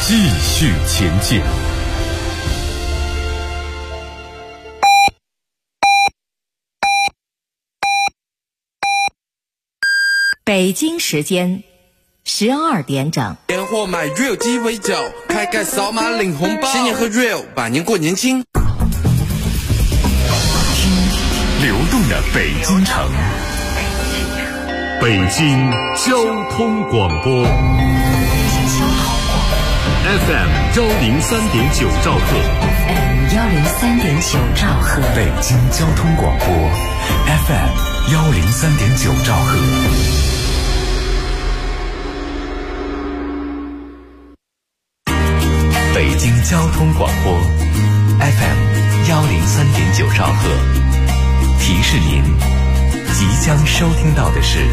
继续前进。 北京时间12点整。 年货买 Real 鸡尾酒，开盖扫码领红包，新年喝 Real， 百年过年轻。 流动的北京城，北京交通广播 FM 103.9兆赫， 103.9兆赫， 北京交通广播 FM 103.9兆赫。北京交通广播 FM 103.9兆赫，提示您即将收听到的是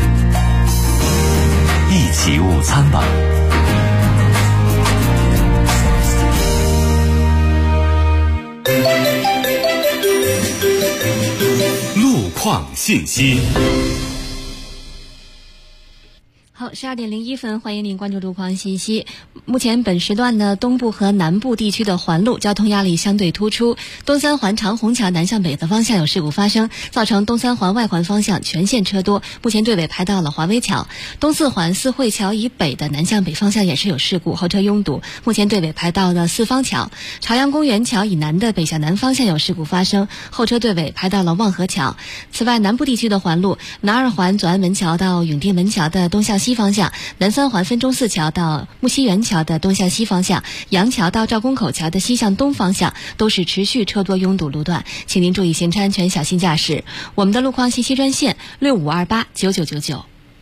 一起午餐吧。路况信息。 好，12点01分，欢迎您关注路况信息。目前本时段呢，东部和南部地区的环路交通压力相对突出。东三环长虹桥南向北的方向有事故发生，造成东三环外环方向全线车多，目前队尾排到了华威桥。东四环四惠桥以北的南向北方向也是有事故，后车拥堵，目前队尾排到了四方桥。朝阳公园桥以南的北向南方向有事故发生，后车队尾排到了望河桥。此外，南部地区的环路，南二环左安门桥到永定门桥的东向西方向，南三环分钟寺桥到木樨园桥的东向西方向，杨桥到赵公口桥的西向东方向都是持续车多拥堵路段，请您注意行车安全，小心驾驶。我们的路况信息专线65289999。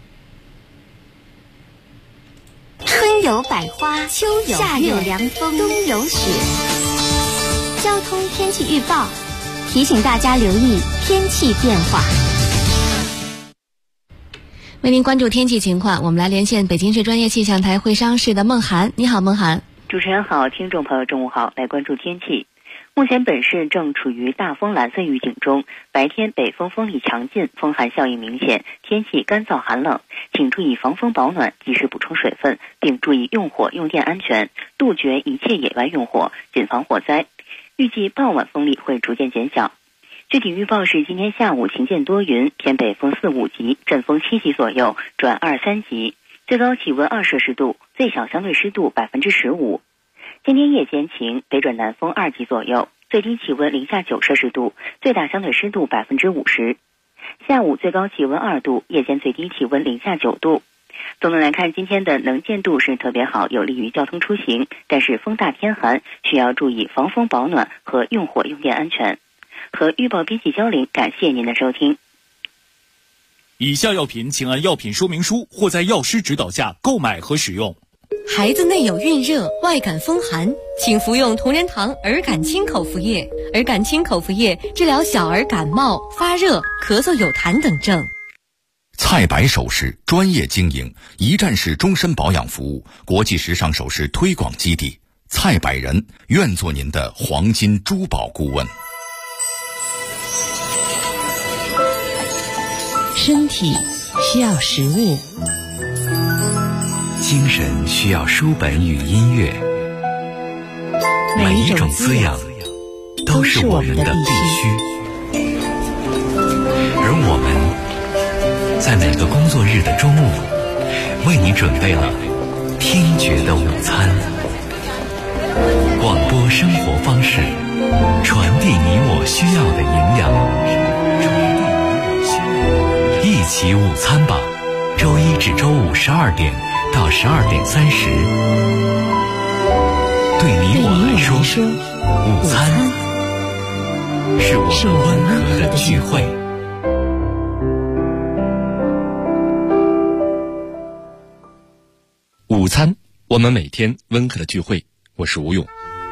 春有百花，秋有夏有凉风，冬有雪。交通天气预报提醒大家留意天气变化。 为您关注天气情况，我们来连线北京市专业气象台会商室的孟涵。你好，孟涵。 主持人好，听众朋友中午好，来关注天气。目前本市正处于大风蓝色预警中，白天北风风力强劲，风寒效应明显，天气干燥寒冷，请注意防风保暖，及时补充水分，并注意用火用电安全，杜绝一切野外用火，谨防火灾。预计傍晚风力会逐渐减小。具体预报是今天下午晴间多云，偏北风4、5级，阵风7级左右转2、3级，最高气温2摄氏度，最小相对湿度15%。今天夜间晴，北转南风2级左右，最低气温零下9摄氏度，最大相对湿度50%。下午最高气温2度，夜间最低气温零下9度。总的来看，今天的能见度是特别好，有利于交通出行，但是风大天寒，需要注意防风保暖和用火用电安全。和预报编辑交流，感谢您的收听。 以下药品请按药品说明书或在药师指导下购买和使用。 孩子内有孕热、外感风寒，请服用同仁堂儿感清口服液。儿感清口服液治疗小儿感冒、发热、咳嗽有痰等症。 菜百首饰专业经营，一站式终身保养服务，国际时尚首饰推广基地。菜百人愿做您的黄金珠宝顾问。 身体需要食物， 精神需要书本与音乐，每一种滋养都是我们的必须。而我们在每个工作日的中午，为你准备了听觉的午餐。广播生活方式，传递你我需要的营养。一起午餐吧，周一至周五12点到12点30。对你我来说，午餐是我们温和的聚会。 午餐，我们每天温和的聚会。我是吴勇。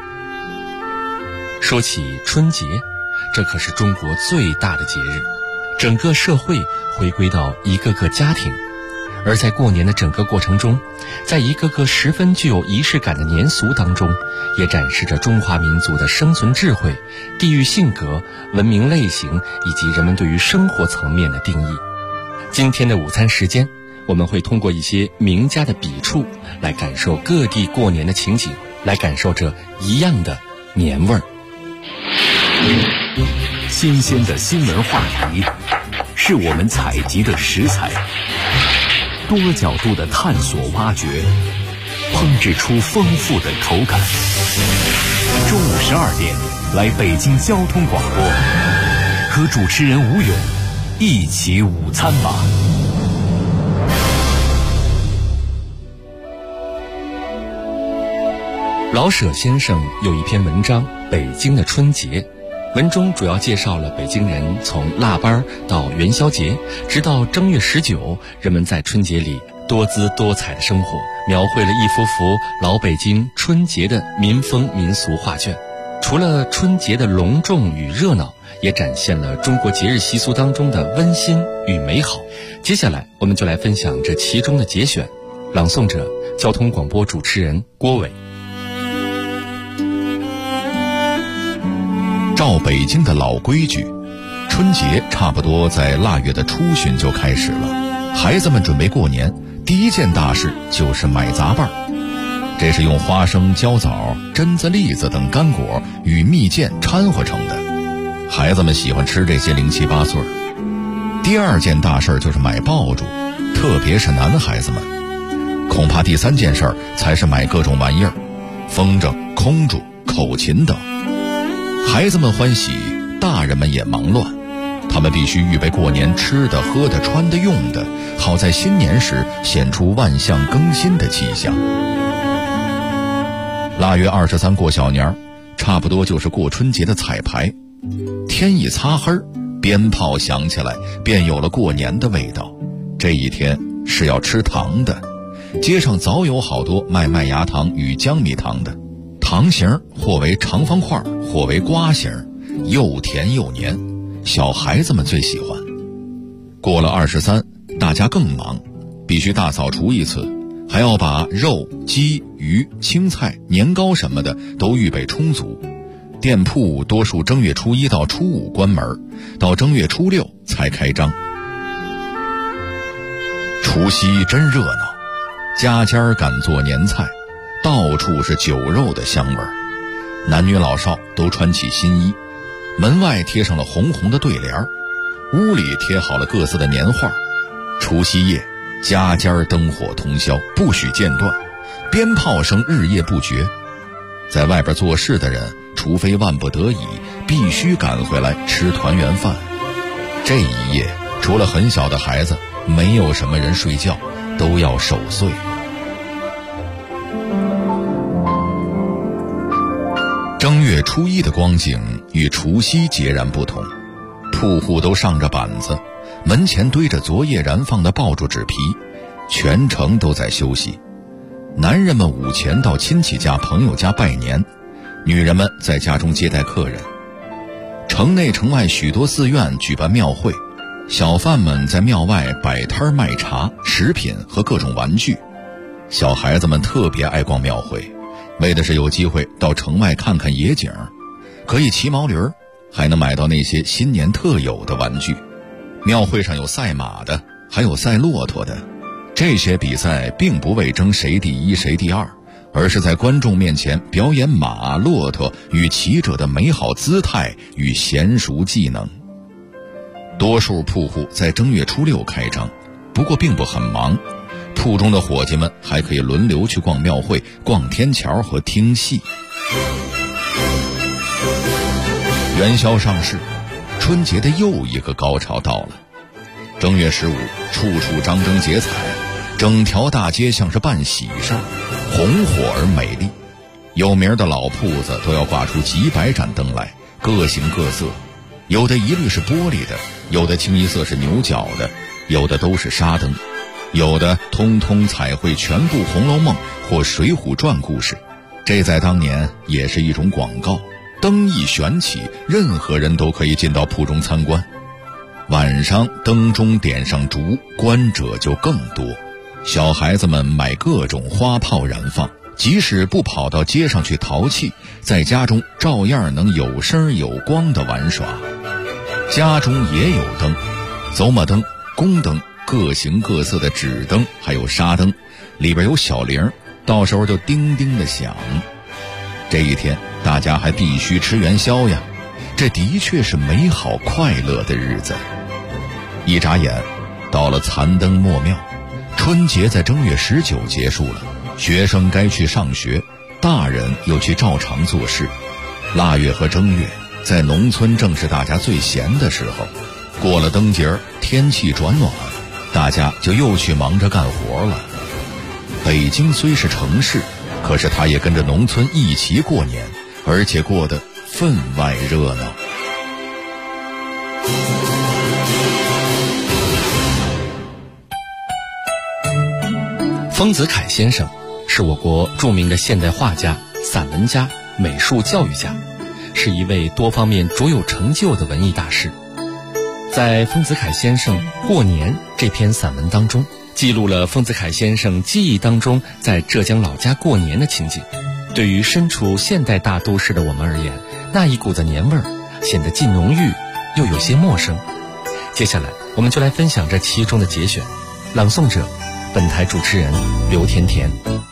说起春节，这可是中国最大的节日，整个社会回归到一个个家庭，而在过年的整个过程中，在一个个十分具有仪式感的年俗当中，也展示着中华民族的生存智慧、地域性格、文明类型以及人们对于生活层面的定义。今天的午餐时间，我们会通过一些名家的笔触来感受各地过年的情景， 来感受这一样的年味儿。 新鲜的新闻话题是我们采集的食材，多角度的探索挖掘，烹制出丰富的口感。中午12点，来北京交通广播，和主持人吴勇一起午餐吧。 老舍先生有一篇文章《北京的春节》，文中主要介绍了北京人从腊八到元宵节，直到正月19，人们在春节里多姿多彩的生活，描绘了一幅幅老北京春节的民风民俗画卷。除了春节的隆重与热闹，也展现了中国节日习俗当中的温馨与美好。接下来我们就来分享这其中的节选，朗诵者交通广播主持人郭伟。 照北京的老规矩，春节差不多在腊月的初旬就开始了。孩子们准备过年，第一件大事就是买杂拌。这是用花生、焦枣、榛子、栗子等干果与蜜饯掺和成的，孩子们喜欢吃这些零七八碎。第二件大事就是买爆竹，特别是男孩子们。恐怕第三件事才是买各种玩意儿，风筝、空竹、口琴等。孩子们欢喜，大人们也忙乱，他们必须预备过年吃的、喝的、穿的、用的，好在新年时显出万象更新的气象。腊月23过小年，差不多就是过春节的彩排。天一擦黑，鞭炮响起来，便有了过年的味道。这一天是要吃糖的，街上早有好多卖麦芽糖与江米糖的，糖形或为长方块，或为瓜形，又甜又黏，小孩子们最喜欢。过了23，大家更忙，必须大扫除一次，还要把肉、鸡、鱼、青菜、年糕什么的都预备充足。店铺多数正月初1到初5关门，到正月初6才开张。除夕真热闹，家家赶做年菜，到处是酒肉的香味儿。男女老少都穿起新衣，门外贴上了红红的对联，屋里贴好了各自的年画。除夕夜，家家灯火通宵，不许间断，鞭炮声日夜不绝。在外边做事的人，除非万不得已，必须赶回来吃团圆饭。这一夜，除了很小的孩子，没有什么人睡觉，都要守岁。正月初1的光景与除夕截然不同，铺户都上着板子，门前堆着昨夜燃放的爆竹纸皮，全城都在休息。男人们午前到亲戚家、朋友家拜年，女人们在家中接待客人。城内城外许多寺院举办庙会，小贩们在庙外摆摊卖茶、食品和各种玩具。小孩子们特别爱逛庙会，为的是有机会到城外看看野景，可以骑毛驴，还能买到那些新年特有的玩具。庙会上有赛马的，还有赛骆驼的。这些比赛并不为争谁第一谁第二，而是在观众面前表演马、骆驼与骑者的美好姿态与娴熟技能。多数铺户在正月初6开张，不过并不很忙，铺中的伙计们还可以轮流去逛庙会、逛天桥和听戏。元宵上市，春节的又一个高潮到了。正月15，处处张灯结彩，整条大街像是办喜事，红火而美丽。有名的老铺子都要挂出几百盏灯来，各形各色，有的一律是玻璃的，有的清一色是牛角的，有的都是纱灯，有的通通彩绘全部《红楼梦》或《水浒传》故事。这在当年也是一种广告，灯一悬起，任何人都可以进到铺中参观。晚上灯中点上烛，观者就更多。小孩子们买各种花炮燃放，即使不跑到街上去淘气，在家中照样能有声有光的玩耍。家中也有灯，走马灯、宫灯、各形各色的纸灯，还有纱灯，里边有小铃，到时候就叮叮的响。 这一天大家还必须吃元宵呀，这的确是美好快乐的日子。一眨眼到了残灯末庙，春节在正月19结束了，学生该去上学，大人又去照常做事。腊月和正月在农村正是大家最闲的时候，过了灯节儿，天气转暖，大家就又去忙着干活了。北京虽是城市，可是它也跟着农村一起过年，而且过得分外热闹。 丰子恺先生是我国著名的现代画家、散文家、美术教育家，是一位多方面卓有成就的文艺大师。在丰子恺先生《过年》这篇散文当中，记录了丰子恺先生记忆当中在浙江老家过年的情景。对于身处现代大都市的我们而言，那一股子年味儿显得既浓郁又有些陌生。接下来我们就来分享这其中的节选，朗诵者本台主持人刘甜甜。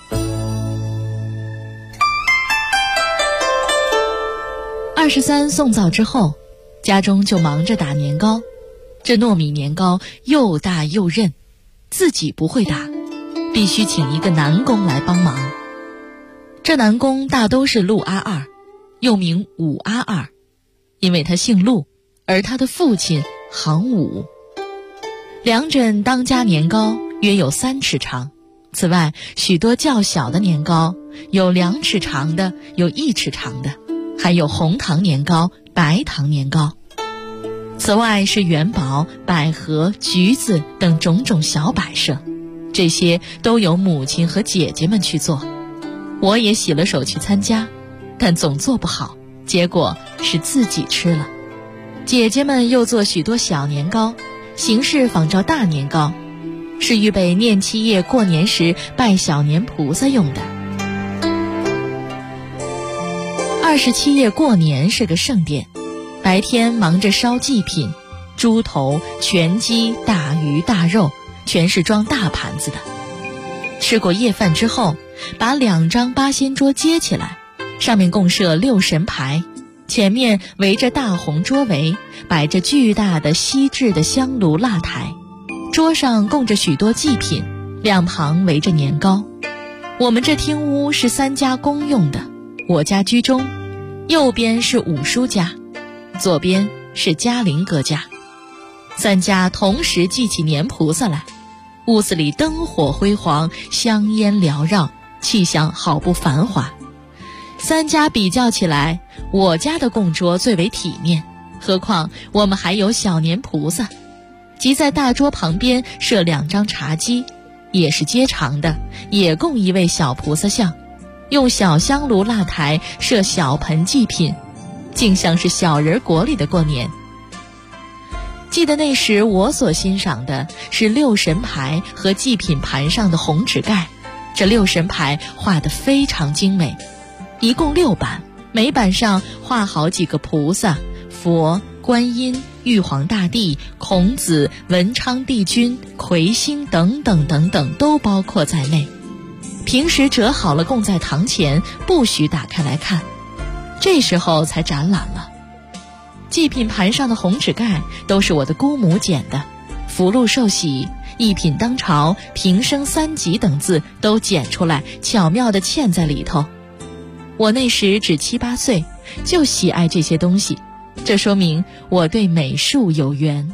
23送灶之后，家中就忙着打年糕。这糯米年糕又大又韧，自己不会打，必须请一个男工来帮忙。这男工大都是陆阿二，又名武阿二，因为他姓陆，而他的父亲行武。两枕当家年糕约有3尺长，此外许多较小的年糕，有2尺长的，有1尺长的，还有红糖年糕、白糖年糕。此外是元宝、百合、橘子等种种小摆设，这些都由母亲和姐姐们去做。我也洗了手去参加，但总做不好，结果是自己吃了。姐姐们又做许多小年糕，形式仿照大年糕，是预备念七夜过年时拜小年菩萨用的。27夜过年是个盛典，白天忙着烧祭品，猪头、全鸡、大鱼大肉全是装大盘子的。吃过夜饭之后，把2张八仙桌接起来，上面共设6神牌，前面围着大红桌围，摆着巨大的锡制的香炉蜡台，桌上供着许多祭品，两旁围着年糕。我们这厅屋是3家公用的，我家居中，右边是五叔家，左边是嘉玲哥家。3家同时祭起年菩萨来，屋子里灯火辉煌，香烟缭绕，气象好不繁华。3家比较起来，我家的供桌最为体面，何况我们还有小年菩萨。即在大桌旁边设2张茶几，也是接长的，也供一位小菩萨像，用小香炉蜡台设小盆祭品，竟像是小人国里的过年。记得那时我所欣赏的是6神牌和祭品盘上的红纸盖，这6神牌画得非常精美，一共6版，每版上画好几个菩萨、佛、观音、玉皇大帝、孔子、文昌帝君、魁星等等等等都包括在内。平时折好了供在堂前，不许打开来看，这时候才展览了。祭品盘上的红纸盖都是我的姑母剪的，福禄寿喜、一品当朝、平生3级等字都剪出来，巧妙地嵌在里头。我那时只7、8岁，就喜爱这些东西，这说明我对美术有缘。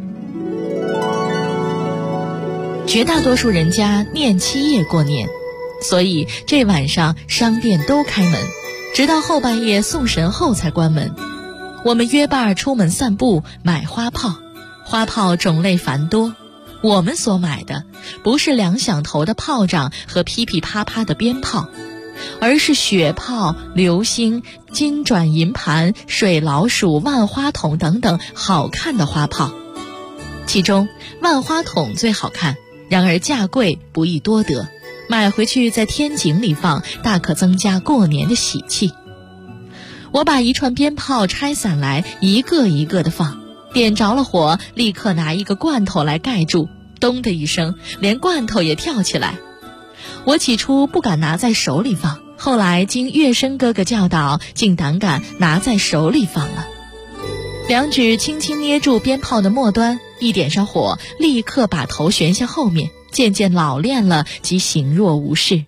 绝大多数人家念七夜过年，所以这晚上商店都开门，直到后半夜送神后才关门。我们约伴出门散步，买花炮，花炮种类繁多。我们所买的不是2响头的炮仗和噼噼啪啪的鞭炮，而是雪炮、流星、金转银盘、水老鼠、万花筒等等好看的花炮。其中万花筒最好看，然而价贵，不易多得，买回去在天井里放，大可增加过年的喜气。我把一串鞭炮拆散来，一个一个的放，点着了火，立刻拿一个罐头来盖住，咚的一声，连罐头也跳起来。我起初不敢拿在手里放， 后来经月生哥哥教导，竟胆敢拿在手里放了。两指轻轻捏住鞭炮的末端，一点上火，立刻把头旋向后面，渐渐老练了，即形若无事。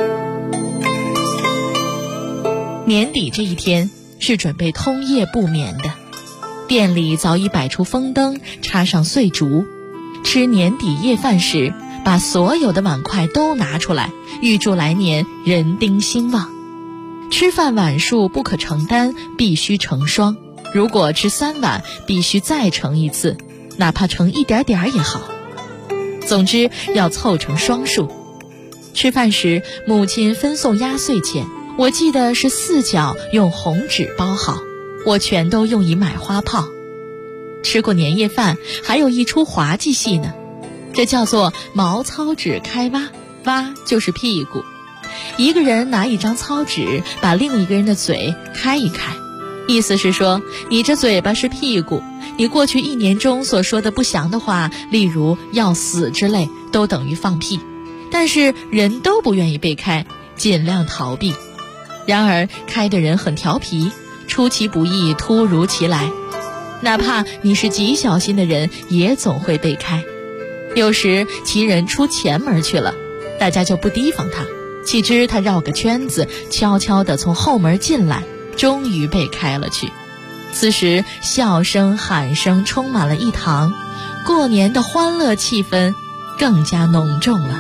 年底这一天是准备通夜不眠的，店里早已摆出风灯，插上碎烛。吃年底夜饭时，把所有的碗筷都拿出来，预祝来年人丁兴旺。吃饭碗数不可成单，必须成双。如果吃3碗，必须再盛一次，哪怕盛一点点也好。总之要凑成双数。吃饭时，母亲分送压岁钱，我记得是4角用红纸包好，我全都用以买花炮。吃过年夜饭，还有一出滑稽戏呢，这叫做毛糙纸开挖，挖就是屁股。一个人拿一张糙纸，把另一个人的嘴开一开，意思是说，你这嘴巴是屁股，你过去1年中所说的不祥的话，例如要死之类，都等于放屁。但是人都不愿意被开，尽量逃避。然而开的人很调皮，出其不意，突如其来，哪怕你是极小心的人，也总会被开。有时其人出前门去了，大家就不提防他，岂知他绕个圈子，悄悄地从后门进来，终于被开了去。此时笑声喊声充满了一堂，过年的欢乐气氛更加浓重了。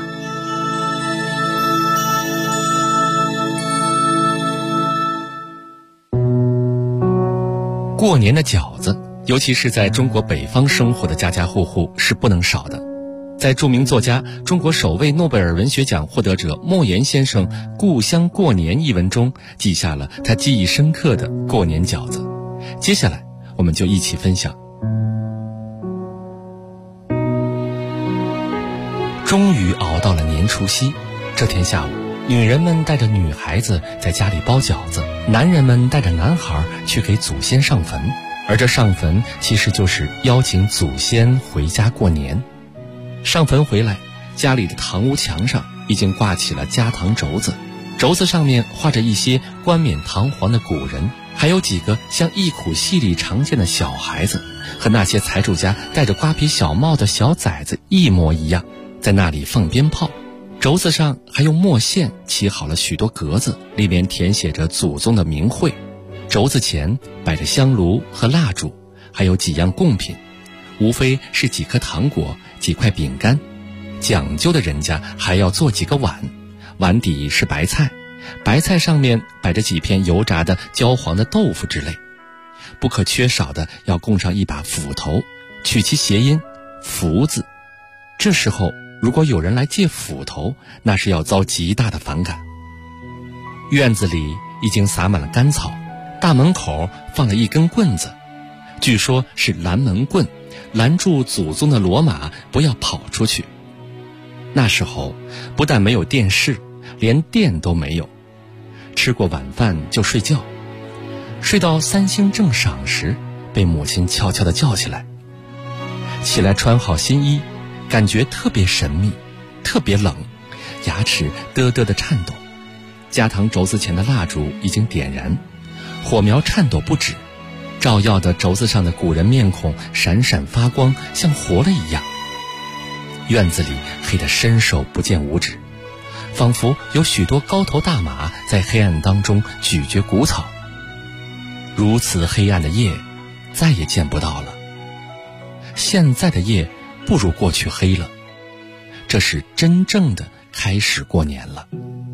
过年的饺子，尤其是在中国北方生活的家家户户是不能少的。在著名作家、中国首位诺贝尔文学奖获得者莫言先生《故乡过年》一文中，记下了他记忆深刻的过年饺子。接下来我们就一起分享。终于熬到了年除夕，这天下午，女人们带着女孩子在家里包饺子，男人们带着男孩去给祖先上坟。而这上坟其实就是邀请祖先回家过年。上坟回来，家里的堂屋墙上已经挂起了家堂轴子，轴子上面画着一些冠冕堂皇的古人，还有几个像忆苦戏里常见的小孩子，和那些财主家戴着瓜皮小帽的小崽子一模一样，在那里放鞭炮。轴子上还用墨线漆好了许多格子，里面填写着祖宗的名讳。轴子前摆着香炉和蜡烛，还有几样贡品，无非是几颗糖果、几块饼干。讲究的人家还要做几个碗，碗底是白菜，白菜上面摆着几片油炸的焦黄的豆腐之类。不可缺少的要供上一把斧头，取其谐音福字。这时候如果有人来借斧头，那是要遭极大的反感。院子里已经撒满了干草，大门口放了一根棍子，据说是拦门棍，拦住祖宗的骡马不要跑出去。那时候不但没有电视，连电都没有，吃过晚饭就睡觉，睡到3星正晌时，被母亲悄悄地叫起来。起来穿好新衣，感觉特别神秘，特别冷，牙齿嘚嘚地颤抖。家堂轴子前的蜡烛已经点燃，火苗颤抖不止，照耀的轴子上的古人面孔闪闪发光，像活了一样。院子里黑得伸手不见五指，仿佛有许多高头大马在黑暗当中咀嚼谷草。如此黑暗的夜再也见不到了。现在的夜不如过去黑了，这是真正的开始过年了。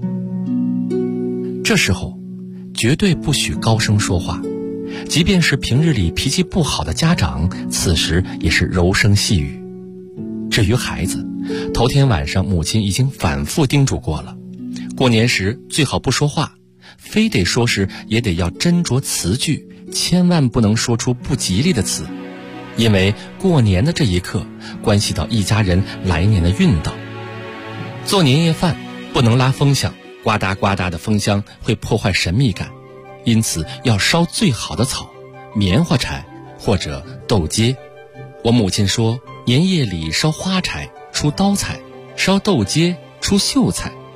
这时候绝对不许高声说话，即便是平日里脾气不好的家长，此时也是柔声细语。至于孩子，头天晚上母亲已经反复叮嘱过了，过年时最好不说话，非得说时也得要斟酌词句，千万不能说出不吉利的词，因为过年的这一刻关系到一家人来年的运道。做年夜饭不能拉风箱，呱嗒呱嗒的风箱会破坏神秘感，因此要烧最好的草，棉花柴或者豆秸。我母亲说，年夜里烧花柴出刀菜，烧豆秸出秀才。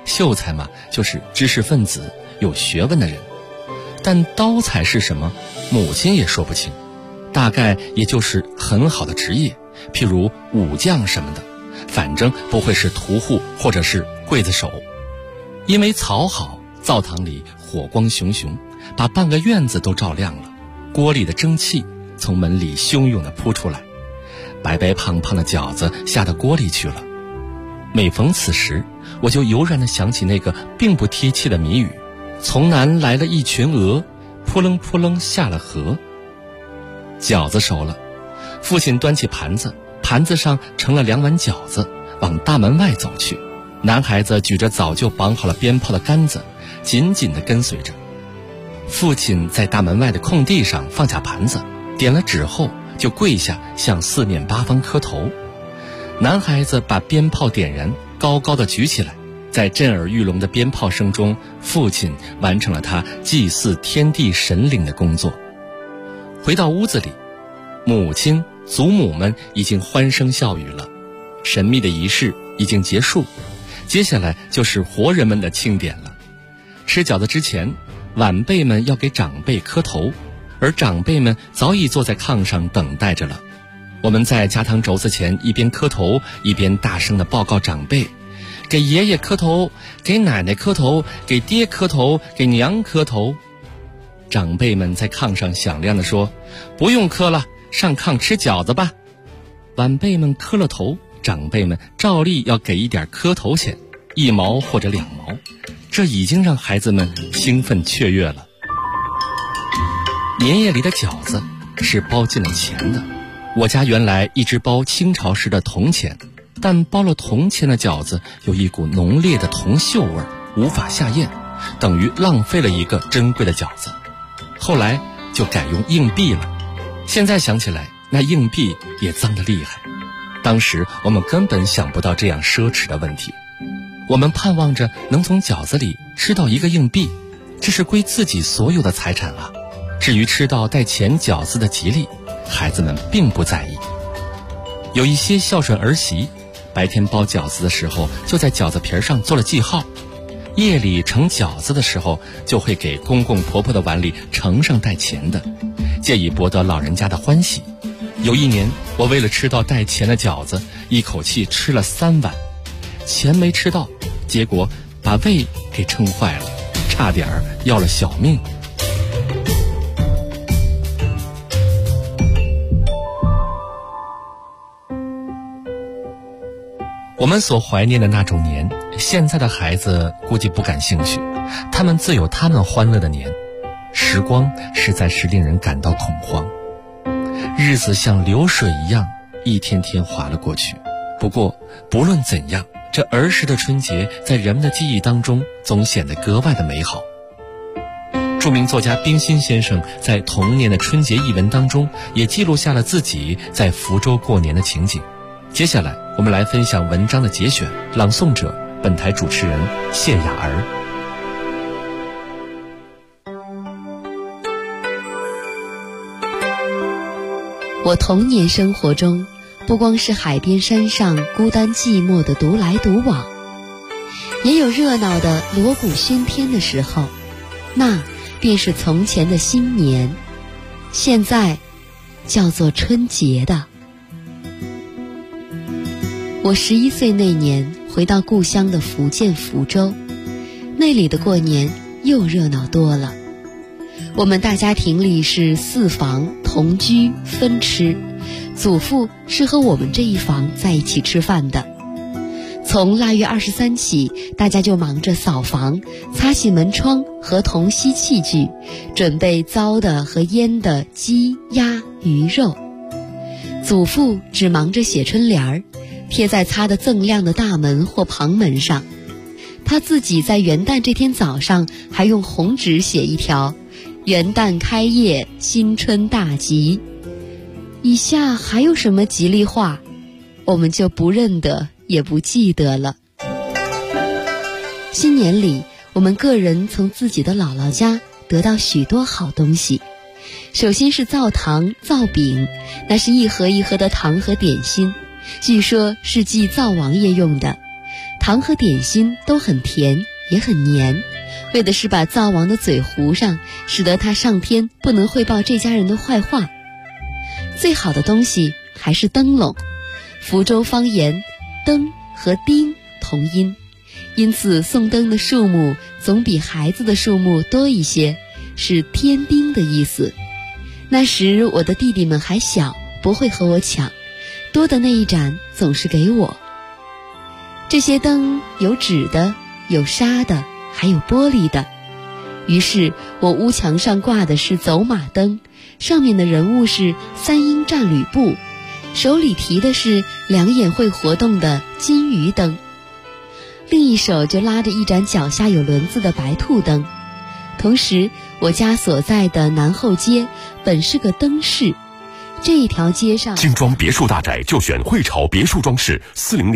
秀才嘛，就是知识分子，有学问的人。但刀才是什么，母亲也说不清，大概也就是很好的职业，譬如武将什么的，反正不会是屠户或者是刽子手。因为草好，灶堂里火光熊熊，把半个院子都照亮了，锅里的蒸汽从门里汹涌地扑出来，白白胖胖的饺子下到锅里去了。每逢此时，我就油然地想起那个并不贴切的谜语：从南来了一群鹅，扑棱扑棱下了河。饺子熟了，父亲端起盘子，盘子上盛了2碗饺子，往大门外走去。男孩子举着早就绑好了鞭炮的杆子，紧紧地跟随着。父亲在大门外的空地上放下盘子，点了纸后就跪下向四面八方磕头。男孩子把鞭炮点燃，高高的举起来，在震耳欲聋的鞭炮声中，父亲完成了他祭祀天地神灵的工作。回到屋子里，母亲、祖母们已经欢声笑语了，神秘的仪式已经结束，接下来就是活人们的庆典了。吃饺子之前，晚辈们要给长辈磕头，而长辈们早已坐在炕上等待着了。我们在加糖轴子前一边磕头，一边大声地报告长辈：给爷爷磕头，给奶奶磕头，给爹磕头，给娘磕头。长辈们在炕上响亮地说：不用磕了，上炕吃饺子吧。晚辈们磕了头，长辈们照例要给一点磕头钱，1毛或者2毛，这已经让孩子们兴奋雀跃了。年夜里的饺子是包进了钱的。我家原来一直包清朝时的铜钱，但包了铜钱的饺子有一股浓烈的铜锈味，无法下咽，等于浪费了一个珍贵的饺子。后来就改用硬币了，现在想起来，那硬币也脏得厉害。当时我们根本想不到这样奢侈的问题，我们盼望着能从饺子里吃到一个硬币，这是归自己所有的财产啊。至于吃到带钱饺子的吉利，孩子们并不在意。有一些孝顺儿媳，白天包饺子的时候就在饺子皮上做了记号，夜里盛饺子的时候就会给公公婆婆的碗里盛上带钱的，借以博得老人家的欢喜。有一年，我为了吃到带钱的饺子，一口气吃了3碗，钱没吃到，结果把胃给撑坏了，差点要了小命。我们所怀念的那种年，现在的孩子估计不感兴趣，他们自有他们欢乐的年。时光实在是令人感到恐慌，日子像流水一样一天天划了过去。不过不论怎样，这儿时的春节在人们的记忆当中总显得格外的美好。著名作家冰心先生在《童年的春节》一文当中也记录下了自己在福州过年的情景。接下来我们来分享文章的节选，朗诵者本台主持人谢雅儿。 我童年生活中，不光是海边山上孤单寂寞的独来独往，也有热闹的锣鼓喧天的时候，那便是从前的新年，现在叫做春节的。我11岁那年回到故乡的福建福州，那里的过年又热闹多了。我们大家庭里是4房同居分吃，祖父是和我们这一房在一起吃饭的。从腊月23起，大家就忙着扫房、擦洗门窗和同吸器具，准备糟的和腌的鸡、鸭、鱼肉。祖父只忙着写春联儿，贴在擦得锃亮的大门或旁门上。他自己在元旦这天早上还用红纸写一条：元旦开业，新春大吉。以下还有什么吉利话，我们就不认得也不记得了。新年里，我们个人从自己的姥姥家得到许多好东西。首先是灶糖、灶饼，那是一盒一盒的糖和点心，据说是祭灶王爷用的。 糖和点心都很甜也很黏，为的是把灶王的嘴糊上，使得他上天不能汇报这家人的坏话。最好的东西还是灯笼，福州方言灯和丁同音，因此送灯的数目总比孩子的数目多一些，是添丁的意思。那时我的弟弟们还小，不会和我抢，多的那一盏总是给我。这些灯有纸的，有纱的，还有玻璃的。于是我屋墙上挂的是走马灯，上面的人物是三英战吕布，手里提的是两眼会活动的金鱼灯，另一手就拉着一盏脚下有轮子的白兔灯。同时我家所在的南后街本是个灯市，这一条街上精装别墅大宅就选汇潮别墅装饰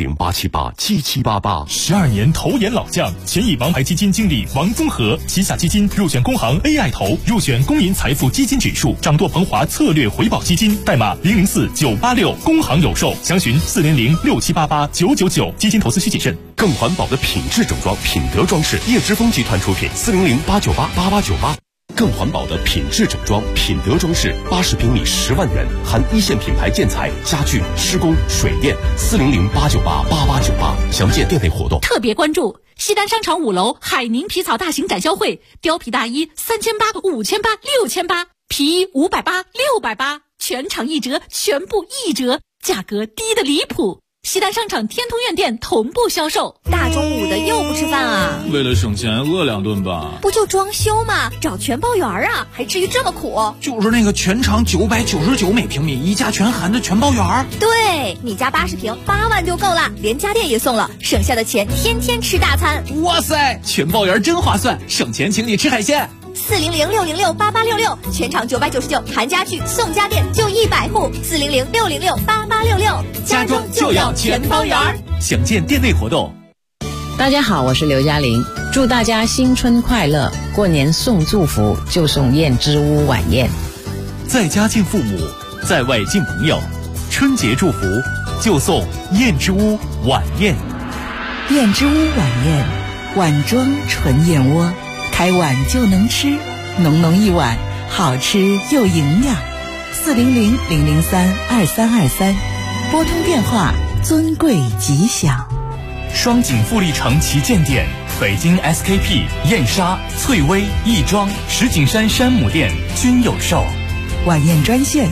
，400-878-7788。 12年投研老将，前以王牌基金经理王宗和旗下基金入选工行 AI 投，入选公银财富基金指数，掌舵鹏华策略回报基金，代码004986，工行有售，详询400-6788-999。基金投资需谨慎。 更环保的品质整装，品德装饰，叶之峰集团出品，400-898-8898。更环保的品质整装，品德装饰，80平米10万元，含一线品牌建材、家具、施工、水电，400-898-8898，详见店内活动。 特别关注西单商场5楼海宁皮草大型展销会，貂皮大衣3800、5800、6800，皮衣580、680，全场1折，全部1折，价格低得离谱。西单商场天通苑店同步销售。 大中午的又不吃饭啊？ 为了省钱饿2顿吧。 不就装修吗？找全包园啊，还至于这么苦？ 就是那个全长999每平米，一价全含的全包园。 对，你家80平8万就够了，连家电也送了，省下的钱天天吃大餐。 哇塞，全包园真划算，省钱请你吃海鲜。 400-606-8866，全场999，含家具送家电就100户。400-606-8866， 家装就要全包园。 详见店内活动。 大家好，我是刘嘉玲，祝大家新春快乐！过年送祝福就送燕之屋晚宴， 在家敬父母，在外敬朋友，春节祝福就送燕之屋晚宴。 燕之屋晚宴，碗装纯燕窝，开碗就能吃，浓浓一碗，好吃又营养。400-003-2323，拨通电话，尊贵吉祥。 双井富力城旗舰店、北京 SKP、燕莎、翠微、亦庄、石景山山姆店均有售。 晚宴专线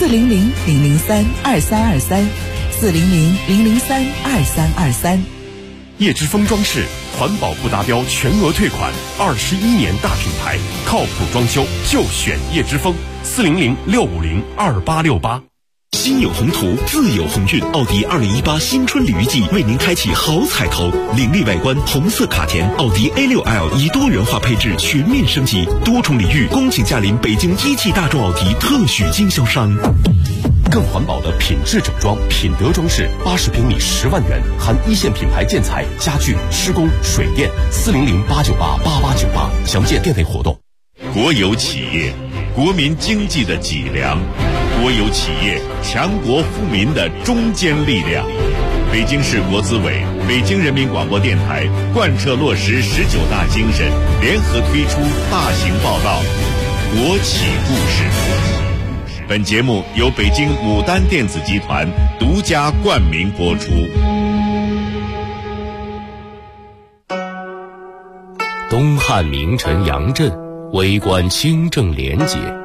400-003-2323，400-003-2323。 叶之峰装饰环保不达标全额退款，21年大品牌，靠谱装修就选叶之峰，400-650-2868。 心有宏图，自有鸿运。奥迪2018新春鲤鱼季为您开启好彩头，凌厉外观，红色卡钿，奥迪 A6L 以多元化配置全面升级，多重礼遇，恭请驾临北京一汽大众奥迪特许经销商。 更环保的品质整装，品德装饰，80平米10万元，含一线品牌建材、家具、施工、水电，400-898-8898，详见店内活动。 国有企业，国民经济的脊梁；国有企业，强国富民的中坚力量。北京市国资委、北京人民广播电台贯彻落实19大精神，联合推出大型报道《国企故事》。本节目由北京牡丹电子集团独家冠名播出。 东汉名臣杨震，为官清正廉洁，